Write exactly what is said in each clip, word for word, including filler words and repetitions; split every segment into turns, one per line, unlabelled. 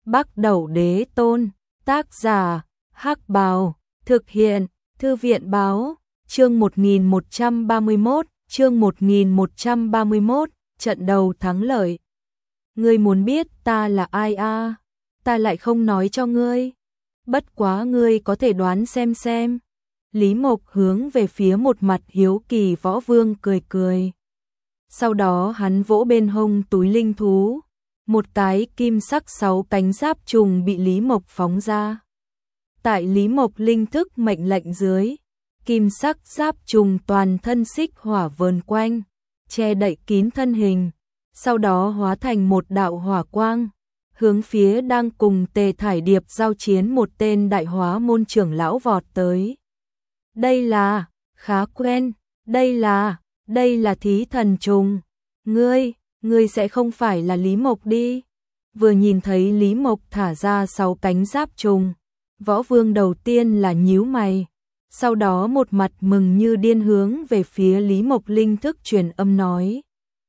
Bắc Đẩu Đế Tôn, tác giả, Hắc Bào, thực hiện, Thư viện báo, chương một nghìn một trăm ba mươi mốt, chương một nghìn một trăm ba mươi mốt, trận đầu thắng lợi. Ngươi muốn biết ta là ai a? À? Ta lại không nói cho ngươi. Bất quá ngươi có thể đoán xem xem. Lý Mộc hướng về phía một mặt hiếu kỳ Võ Vương cười cười. Sau đó hắn vỗ bên hông túi linh thú. Một cái kim sắc sáu cánh giáp trùng bị Lý Mộc phóng ra. Tại Lý Mộc linh thức mệnh lệnh dưới, kim sắc giáp trùng toàn thân xích hỏa vờn quanh, che đậy kín thân hình, sau đó hóa thành một đạo hỏa quang, hướng phía đang cùng Tề Thải Điệp giao chiến một tên đại hóa môn trưởng lão vọt tới. Đây là, khá quen, đây là, đây là thí thần trùng. Ngươi, ngươi sẽ không phải là Lý Mộc đi. Vừa nhìn thấy Lý Mộc thả ra sáu cánh giáp trùng, Võ Vương đầu tiên là nhíu mày, sau đó một mặt mừng như điên hướng về phía Lý Mộc linh thức truyền âm nói.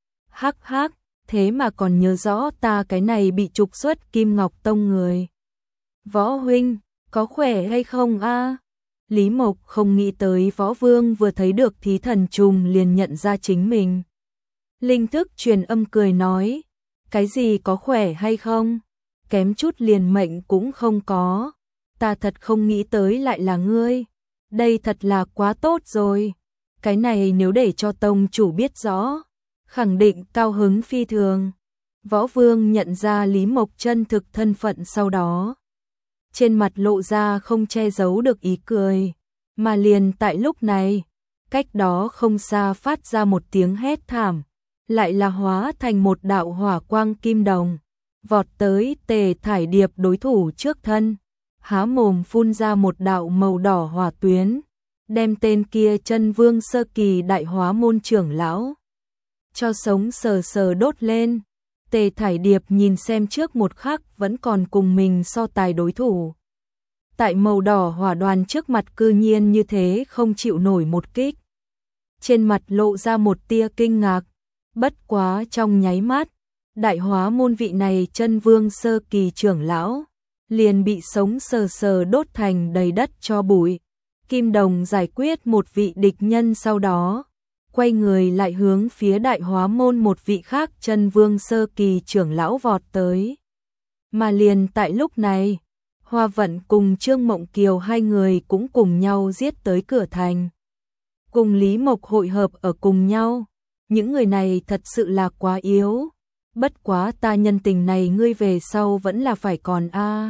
Hắc hắc, thế mà còn nhớ rõ ta cái này bị trục xuất Kim Ngọc Tông người. Võ huynh, có khỏe hay không a? À? Lý Mộc không nghĩ tới Võ Vương vừa thấy được thí thần trùng liền nhận ra chính mình. Linh thức truyền âm cười nói, cái gì có khỏe hay không? Kém chút liền mệnh cũng không có. Ta thật không nghĩ tới lại là ngươi. Đây thật là quá tốt rồi. Cái này nếu để cho tông chủ biết rõ, khẳng định cao hứng phi thường. Võ Vương nhận ra Lý Mộc chân thực thân phận sau đó. Trên mặt lộ ra không che giấu được ý cười. Mà liền tại lúc này, cách đó không xa phát ra một tiếng hét thảm. Lại là hóa thành một đạo hỏa quang kim đồng. Vọt tới Tề Thải Điệp đối thủ trước thân. Há mồm phun ra một đạo màu đỏ hỏa tuyến, đem tên kia chân vương sơ kỳ đại hóa môn trưởng lão cho sống sờ sờ đốt lên. Tề Thải Điệp nhìn xem trước một khắc vẫn còn cùng mình so tài đối thủ. Tại màu đỏ hỏa đoàn trước mặt cư nhiên như thế không chịu nổi một kích. Trên mặt lộ ra một tia kinh ngạc, bất quá trong nháy mắt, đại hóa môn vị này chân vương sơ kỳ trưởng lão liền bị sống sờ sờ đốt thành đầy đất cho bụi. Kim đồng giải quyết một vị địch nhân sau đó, quay người lại hướng phía đại hóa môn một vị khác chân vương sơ kỳ trưởng lão vọt tới. Mà liền tại lúc này, Hoa Vận cùng Trương Mộng Kiều hai người cũng cùng nhau giết tới cửa thành. Cùng Lý Mộc hội hợp ở cùng nhau, những người này thật sự là quá yếu. Bất quá ta nhân tình này ngươi về sau vẫn là phải còn a. À.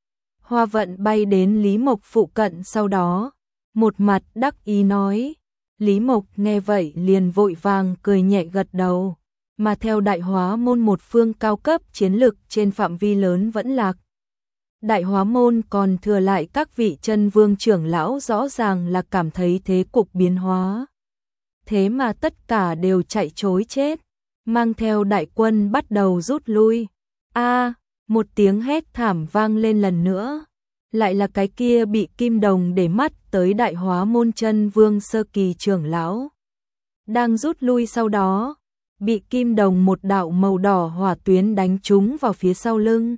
Hoa Vận bay đến Lý Mộc phụ cận sau đó, một mặt đắc ý nói. Lý Mộc nghe vậy liền vội vàng cười nhẹ gật đầu, mà theo đại hóa môn một phương cao cấp chiến lực trên phạm vi lớn vẫn lạc. Đại hóa môn còn thừa lại các vị chân vương trưởng lão rõ ràng là cảm thấy thế cục biến hóa. Thế mà tất cả đều chạy trối chết, mang theo đại quân bắt đầu rút lui. A, à, một tiếng hét thảm vang lên lần nữa. Lại là cái kia bị kim đồng để mắt tới đại hóa môn chân vương sơ kỳ trưởng lão. Đang rút lui sau đó, bị kim đồng một đạo màu đỏ hỏa tuyến đánh trúng vào phía sau lưng.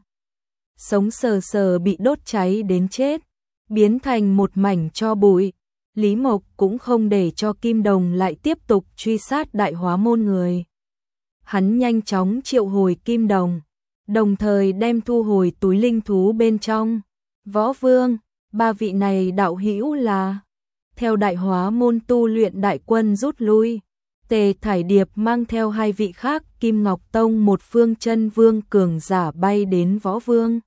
Sống sờ sờ bị đốt cháy đến chết, biến thành một mảnh tro bụi. Lý Mộc cũng không để cho kim đồng lại tiếp tục truy sát đại hóa môn người. Hắn nhanh chóng triệu hồi kim đồng, đồng thời đem thu hồi túi linh thú bên trong. Võ Vương, ba vị này đạo hữu là. Theo đại hóa môn tu luyện đại quân rút lui, Tề Thải Điệp mang theo hai vị khác Kim Ngọc Tông một phương chân vương cường giả bay đến Võ Vương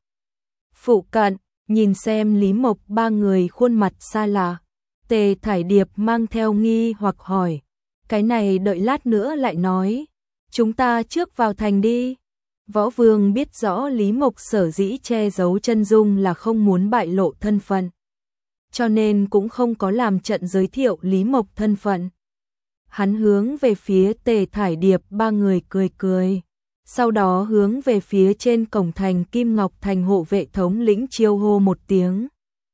phụ cận, nhìn xem Lý Mộc ba người khuôn mặt xa lạ. Tề Thải Điệp mang theo nghi hoặc hỏi, cái này đợi lát nữa lại nói, chúng ta trước vào thành đi. Võ Vương biết rõ Lý Mộc sở dĩ che giấu chân dung là không muốn bại lộ thân phận, cho nên cũng không có làm trận giới thiệu Lý Mộc thân phận. Hắn hướng về phía Tề Thải Điệp ba người cười cười, sau đó hướng về phía trên cổng thành Kim Ngọc Thành hộ vệ thống lĩnh chiêu hô một tiếng.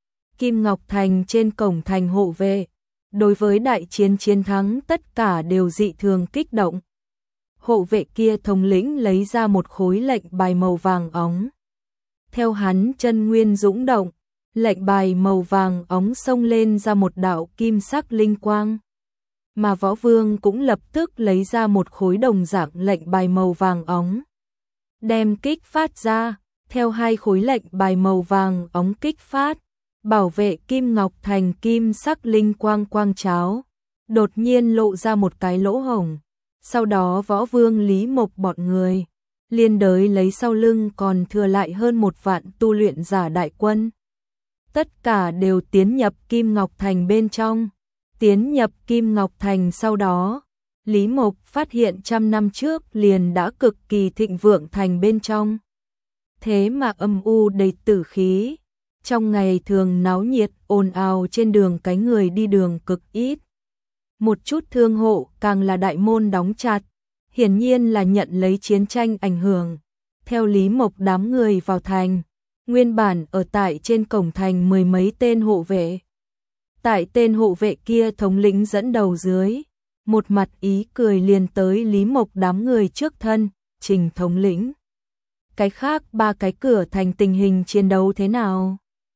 Kim Ngọc Thành trên cổng thành hộ vệ, đối với đại chiến chiến thắng tất cả đều dị thường kích động. Hộ vệ kia thống lĩnh lấy ra một khối lệnh bài màu vàng óng. theo hắn chân nguyên dũng động, lệnh bài màu vàng óng xông lên ra một đạo kim sắc linh quang. Mà Võ Vương cũng lập tức lấy ra một khối đồng dạng lệnh bài màu vàng óng, đem kích phát ra, theo hai khối lệnh bài màu vàng óng kích phát, bảo vệ Kim Ngọc Thành kim sắc linh quang quang cháo, đột nhiên lộ ra một cái lỗ hổng. Sau đó Võ Vương Lý Mộc bọn người liên đới lấy sau lưng còn thừa lại hơn một vạn tu luyện giả đại quân. Tất cả đều tiến nhập Kim Ngọc Thành bên trong. Tiến nhập Kim Ngọc Thành sau đó, Lý Mộc phát hiện trăm năm trước liền đã cực kỳ thịnh vượng thành bên trong. Thế mà âm u đầy tử khí, trong ngày thường náo nhiệt ồn ào trên đường cái người đi đường cực ít. Một chút thương hộ càng là đại môn đóng chặt, hiển nhiên là nhận lấy chiến tranh ảnh hưởng. Theo Lý Mộc đám người vào thành, nguyên bản ở tại trên cổng thành mười mấy tên hộ vệ. Tại tên hộ vệ kia thống lĩnh dẫn đầu dưới, một mặt ý cười liền tới Lý Mộc đám người trước thân, Trình thống lĩnh. Cái khác ba cái cửa thành tình hình chiến đấu thế nào?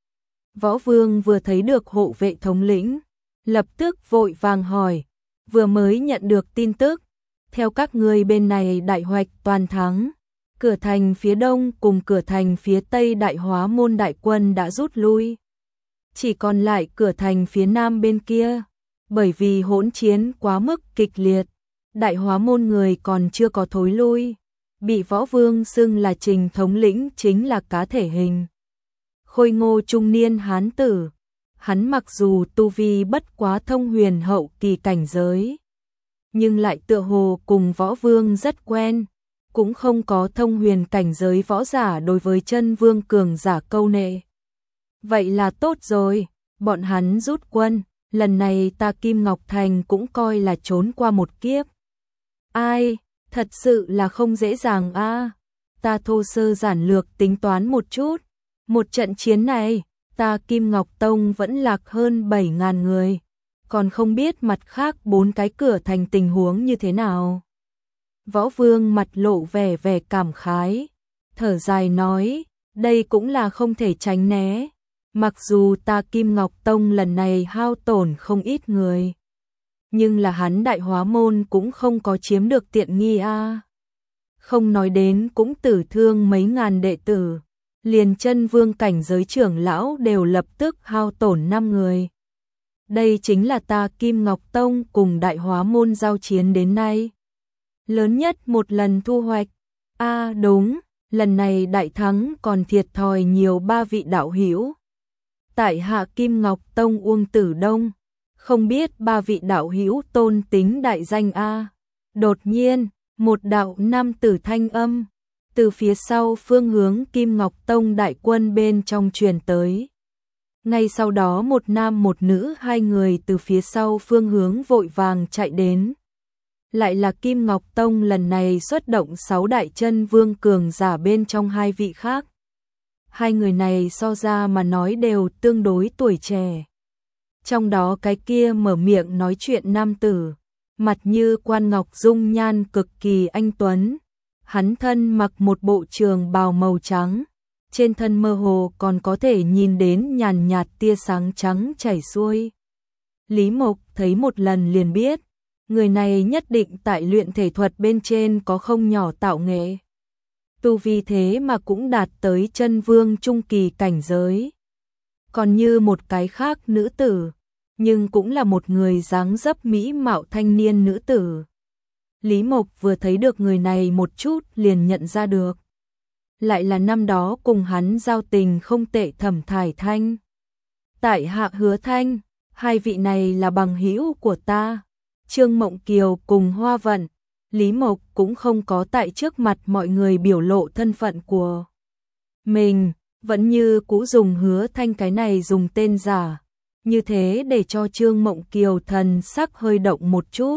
Võ Vương vừa thấy được hộ vệ thống lĩnh, lập tức vội vàng hỏi, vừa mới nhận được tin tức, theo các ngươi bên này đại hoạch toàn thắng, cửa thành phía đông cùng cửa thành phía tây Đại Hóa Môn đại quân đã rút lui. Chỉ còn lại cửa thành phía nam bên kia, bởi vì hỗn chiến quá mức kịch liệt, Đại Hóa Môn người còn chưa có thối lui, bị Võ Vương xưng là Trình thống lĩnh chính là cá thể hình. Khôi ngô trung niên hán tử, hắn mặc dù tu vi bất quá thông huyền hậu kỳ cảnh giới, nhưng lại tựa hồ cùng Võ Vương rất quen, cũng không có thông huyền cảnh giới võ giả đối với chân vương cường giả câu nệ. Vậy là tốt rồi, bọn hắn rút quân, lần này ta Kim Ngọc Thành cũng coi là trốn qua một kiếp. Ai, thật sự là không dễ dàng a. À. Ta thô sơ giản lược tính toán một chút, một trận chiến này, ta Kim Ngọc Tông vẫn lạc hơn bảy ngàn người, còn không biết mặt khác bốn cái cửa thành tình huống như thế nào. Võ Vương mặt lộ vẻ vẻ cảm khái, thở dài nói, đây cũng là không thể tránh né. Mặc dù ta Kim Ngọc Tông lần này hao tổn không ít người, nhưng là hắn Đại Hóa Môn cũng không có chiếm được tiện nghi a. À. Không nói đến cũng tử thương mấy ngàn đệ tử, liền chân vương cảnh giới trưởng lão đều lập tức hao tổn năm người. Đây chính là ta Kim Ngọc Tông cùng Đại Hóa Môn giao chiến đến nay lớn nhất một lần thu hoạch. A à, đúng, lần này đại thắng còn thiệt thòi nhiều ba vị đạo hữu. Tại hạ Kim Ngọc Tông Uông Tử Đông, không biết ba vị đạo hữu tôn tính đại danh a. Đột nhiên, một đạo nam tử thanh âm từ phía sau phương hướng Kim Ngọc Tông đại quân bên trong truyền tới. Ngay sau đó một nam một nữ hai người từ phía sau phương hướng vội vàng chạy đến. Lại là Kim Ngọc Tông lần này xuất động sáu đại chân vương cường giả bên trong hai vị khác. Hai người này so ra mà nói đều tương đối tuổi trẻ. Trong đó cái kia mở miệng nói chuyện nam tử, mặt như quan ngọc dung nhan cực kỳ anh tuấn. Hắn thân mặc một bộ trường bào màu trắng, trên thân mơ hồ còn có thể nhìn đến nhàn nhạt tia sáng trắng chảy xuôi. Lý Mộc thấy một lần liền biết, người này nhất định tại luyện thể thuật bên trên có không nhỏ tạo nghệ. Tu vi thế mà cũng đạt tới chân vương trung kỳ cảnh giới. Còn như một cái khác nữ tử, nhưng cũng là một người dáng dấp mỹ mạo thanh niên nữ tử. Lý Mộc vừa thấy được người này một chút liền nhận ra được. Lại là năm đó cùng hắn giao tình không tệ Thẩm Thải Thanh. Tại hạ Hứa Thanh, hai vị này là bằng hữu của ta. Trương Mộng Kiều cùng Hoa Vận, Lý Mộc cũng không có tại trước mặt mọi người biểu lộ thân phận của mình, vẫn như cũ dùng Hứa Thanh cái này dùng tên giả, như thế để cho Trương Mộng Kiều thần sắc hơi động một chút.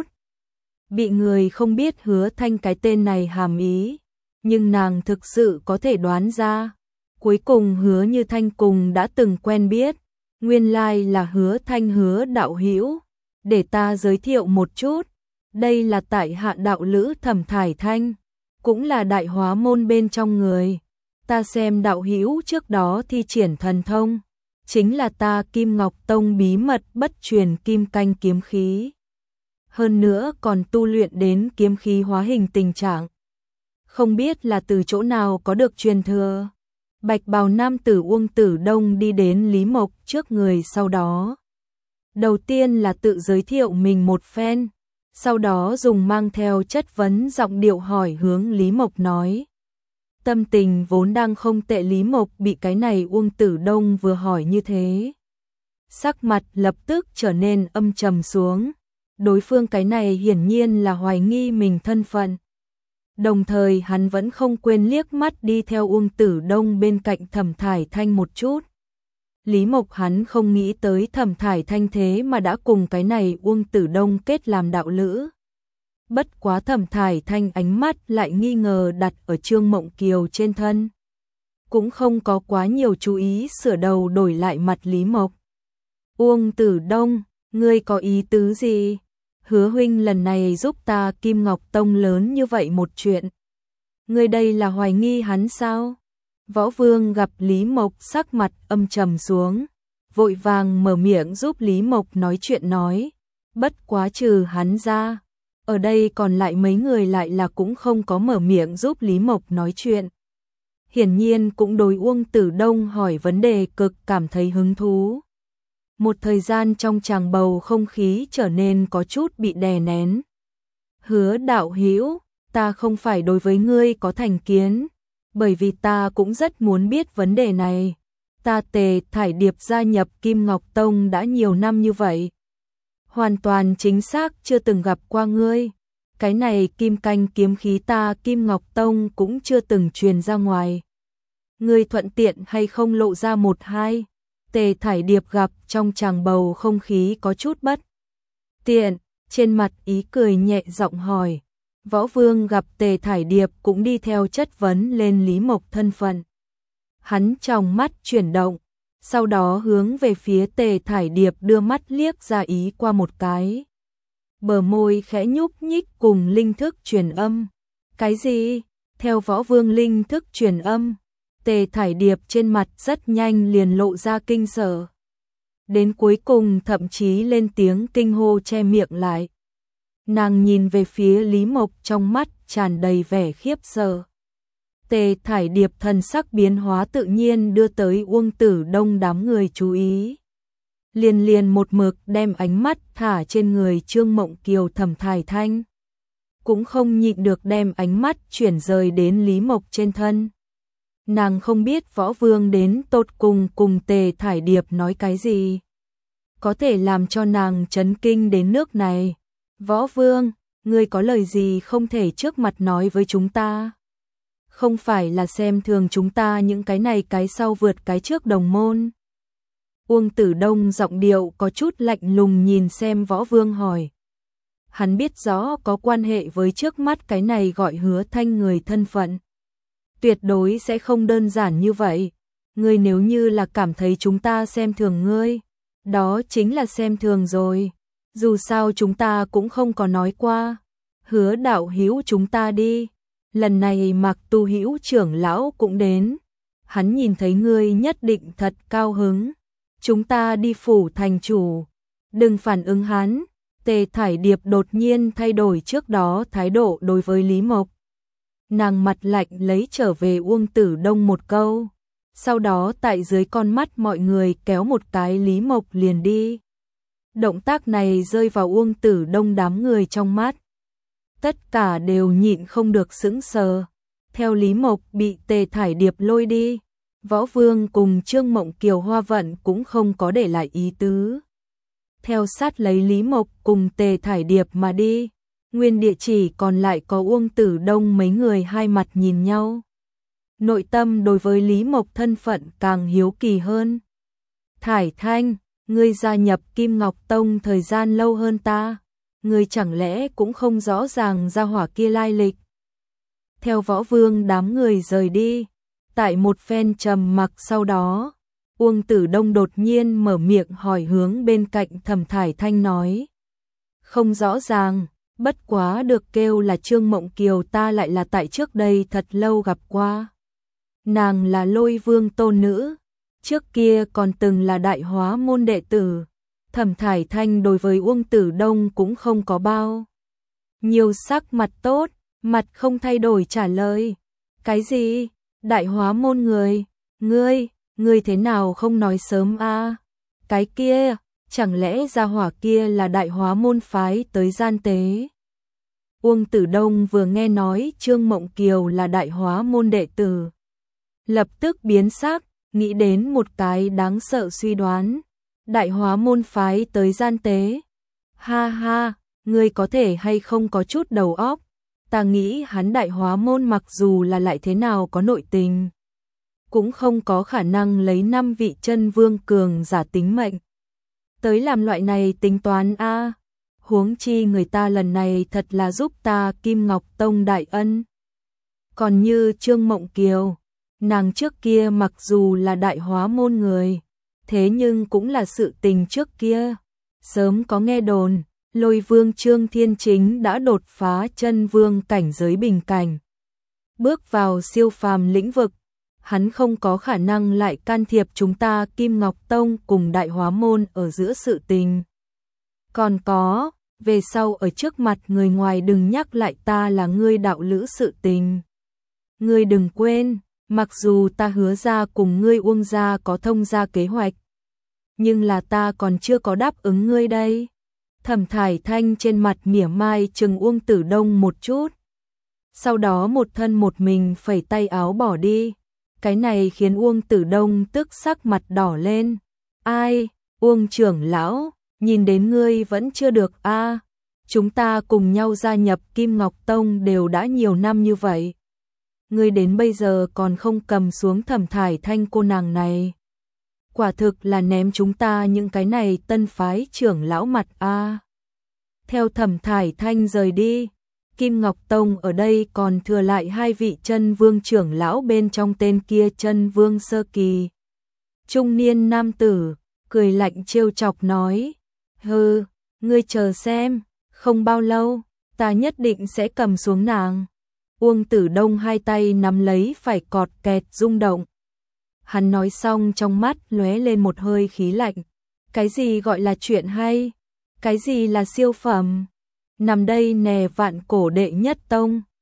Bị người không biết Hứa Thanh cái tên này hàm ý, nhưng nàng thực sự có thể đoán ra. Cuối cùng Hứa Như Thanh cùng đã từng quen biết, nguyên lai là Hứa Thanh Hứa đạo hữu. Để ta giới thiệu một chút, đây là tại hạ đạo lữ Thẩm Thải Thanh, cũng là Đại Hóa Môn bên trong người. ta xem đạo hữu trước đó thi triển thần thông, chính là ta Kim Ngọc Tông bí mật bất truyền kim canh kiếm khí. Hơn nữa còn tu luyện đến kiếm khí hóa hình tình trạng. Không biết là từ chỗ nào có được truyền thừa. Bạch bào nam tử Uông Tử Đông đi đến Lý Mộc trước người sau đó. Đầu tiên là tự giới thiệu mình một phen, sau đó dùng mang theo chất vấn giọng điệu hỏi hướng Lý Mộc nói. Tâm tình vốn đang không tệ, Lý Mộc bị cái này Uông Tử Đông vừa hỏi như thế. Sắc mặt lập tức trở nên âm trầm xuống, đối phương cái này hiển nhiên là hoài nghi mình thân phận. Đồng thời hắn vẫn không quên liếc mắt đi theo Uông Tử Đông bên cạnh Thẩm Thải Thanh một chút. Lý Mộc hắn không nghĩ tới Thẩm Thải Thanh thế mà đã cùng cái này Uông Tử Đông kết làm đạo lữ. Bất quá Thẩm Thải Thanh ánh mắt lại nghi ngờ đặt ở Trương Mộng Kiều trên thân. Cũng không có quá nhiều chú ý, sửa đầu đổi lại mặt Lý Mộc. Uông Tử Đông, ngươi có ý tứ gì? Hứa huynh lần này giúp ta Kim Ngọc Tông lớn như vậy một chuyện. Ngươi đây là hoài nghi hắn sao? Võ Vương gặp Lý Mộc sắc mặt âm trầm xuống, vội vàng mở miệng giúp Lý Mộc nói chuyện nói. Bất quá trừ hắn ra, ở đây còn lại mấy người lại là cũng không có mở miệng giúp Lý Mộc nói chuyện. Hiển nhiên cũng đối Uông Tử Đông hỏi vấn đề cực cảm thấy hứng thú. Một thời gian trong tràng bầu không khí trở nên có chút bị đè nén. Hứa đạo hữu, ta không phải đối với ngươi có thành kiến, bởi vì ta cũng rất muốn biết vấn đề này. Ta Tề Thải Điệp gia nhập Kim Ngọc Tông đã nhiều năm như vậy, hoàn toàn chính xác chưa từng gặp qua ngươi. Cái này kim canh kiếm khí ta Kim Ngọc Tông cũng chưa từng truyền ra ngoài. Ngươi thuận tiện hay không lộ ra một hai? Tề Thải Điệp gặp trong tràng bầu không khí có chút bất tiện, trên mặt ý cười nhẹ giọng hỏi. Võ Vương gặp Tề Thải Điệp cũng đi theo chất vấn lên Lý Mộc thân phận. Hắn trong mắt chuyển động, sau đó hướng về phía Tề Thải Điệp đưa mắt liếc ra ý qua một cái. Bờ môi khẽ nhúc nhích cùng linh thức truyền âm. Cái gì? Theo Võ Vương linh thức truyền âm, Tề Thải Điệp trên mặt rất nhanh liền lộ ra kinh sợ. Đến cuối cùng thậm chí lên tiếng kinh hô che miệng lại. Nàng nhìn về phía Lý Mộc trong mắt tràn đầy vẻ khiếp sợ. Tề Thải Điệp thần sắc biến hóa tự nhiên đưa tới Uông Tử Đông đám người chú ý. Liền liền một mực đem ánh mắt thả trên người Trương Mộng Kiều Thẩm Thải Thanh. Cũng không nhịn được đem ánh mắt chuyển rời đến Lý Mộc trên thân. Nàng không biết Võ Vương đến tột cùng cùng Tề Thải Điệp nói cái gì, có thể làm cho nàng chấn kinh đến nước này. Võ Vương, ngươi có lời gì không thể trước mặt nói với chúng ta? Không phải là xem thường chúng ta những cái này cái sau vượt cái trước đồng môn. Uông Tử Đông giọng điệu có chút lạnh lùng nhìn xem Võ Vương hỏi. Hắn biết rõ có quan hệ với trước mắt cái này gọi Hứa Thanh người thân phận. Tuyệt đối sẽ không đơn giản như vậy. Ngươi nếu như là cảm thấy chúng ta xem thường ngươi, đó chính là xem thường rồi. Dù sao chúng ta cũng không có nói qua. Hứa đạo hữu chúng ta đi. Lần này Mạc Tu Hữu trưởng lão cũng đến. Hắn nhìn thấy ngươi nhất định thật cao hứng. Chúng ta đi phủ thành chủ. Đừng phản ứng hắn. Tề Thải Điệp đột nhiên thay đổi trước đó thái độ đối với Lý Mộc. Nàng mặt lạnh lấy trở về Uông Tử Đông một câu. Sau đó tại dưới con mắt mọi người kéo một cái Lý Mộc liền đi. Động tác này rơi vào Uông Tử Đông đám người trong mắt. Tất cả đều nhịn không được sững sờ. Theo Lý Mộc bị Tề Thải Điệp lôi đi, Võ Vương cùng Trương Mộng Kiều Hoa Vận cũng không có để lại ý tứ. Theo sát lấy Lý Mộc cùng Tề Thải Điệp mà đi, nguyên địa chỉ còn lại có Uông Tử Đông mấy người hai mặt nhìn nhau. Nội tâm đối với Lý Mộc thân phận càng hiếu kỳ hơn. Thải Thanh, ngươi gia nhập Kim Ngọc Tông thời gian lâu hơn ta, ngươi chẳng lẽ cũng không rõ ràng gia hỏa kia lai lịch. Theo Võ Vương đám người rời đi, tại một phen trầm mặc sau đó, Uông Tử Đông đột nhiên mở miệng hỏi hướng bên cạnh Thẩm Thải Thanh nói. Không rõ ràng, bất quá được kêu là Trương Mộng Kiều ta lại là tại trước đây thật lâu gặp qua. nàng là Lôi Vương tôn nữ, trước kia còn từng là Đại Hóa môn đệ tử. Thẩm Thải Thanh đối với Uông Tử Đông cũng không có bao nhiều sắc mặt tốt, mặt không thay đổi trả lời. Cái gì? Đại Hóa môn người? Ngươi, ngươi thế nào không nói sớm a? Cái kia, chẳng lẽ gia hỏa kia là Đại Hóa môn phái tới gian tế? Uông Tử Đông vừa nghe nói Trương Mộng Kiều là Đại Hóa môn đệ tử, lập tức biến sắc, nghĩ đến một cái đáng sợ suy đoán. Đại Hóa môn phái tới gian tế? Ha ha, ngươi có thể hay không có chút đầu óc? Ta nghĩ hắn Đại Hóa môn mặc dù là lại thế nào có nội tình, cũng không có khả năng lấy năm vị chân vương cường giả tính mệnh tới làm loại này tính toán a. Huống chi người ta lần này thật là giúp ta Kim Ngọc Tông đại ân. Còn như Trương Mộng Kiều, nàng trước kia mặc dù là Đại Hóa môn người, thế nhưng cũng là sự tình trước kia. Sớm có nghe đồn, Lôi Vương Trương Thiên Chính đã đột phá chân vương cảnh giới bình cảnh, bước vào siêu phàm lĩnh vực. Hắn không có khả năng lại can thiệp chúng ta Kim Ngọc Tông cùng Đại Hóa môn ở giữa sự tình. Còn có, về sau ở trước mặt người ngoài đừng nhắc lại ta là ngươi đạo lữ sự tình. Ngươi đừng quên, mặc dù ta hứa ra cùng ngươi Uông gia có thông gia kế hoạch, nhưng là ta còn chưa có đáp ứng ngươi đây. Thẩm Thải Thanh trên mặt mỉa mai chừng Uông Tử Đông một chút, sau đó một thân một mình phẩy tay áo bỏ đi. Cái này khiến Uông Tử Đông tức sắc mặt đỏ lên. Ai, Uông trưởng lão, nhìn đến ngươi vẫn chưa được a. À, chúng ta cùng nhau gia nhập Kim Ngọc Tông đều đã nhiều năm như vậy. Ngươi đến bây giờ còn không cầm xuống Thẩm Thải Thanh cô nàng này. Quả thực là ném chúng ta những cái này tân phái trưởng lão mặt a. À, theo Thẩm Thải Thanh rời đi, Kim Ngọc Tông ở đây còn thừa lại hai vị chân vương trưởng lão bên trong tên kia chân vương sơ kỳ. Trung niên nam tử, cười lạnh trêu chọc nói, hừ, ngươi chờ xem, không bao lâu, ta nhất định sẽ cầm xuống nàng. Uông Tử Đông hai tay nắm lấy phải cọt kẹt rung động. Hắn nói xong trong mắt lóe lên một hơi khí lạnh. Cái gì gọi là chuyện hay? Cái gì là siêu phẩm? Nằm đây nè vạn cổ đệ nhất tông.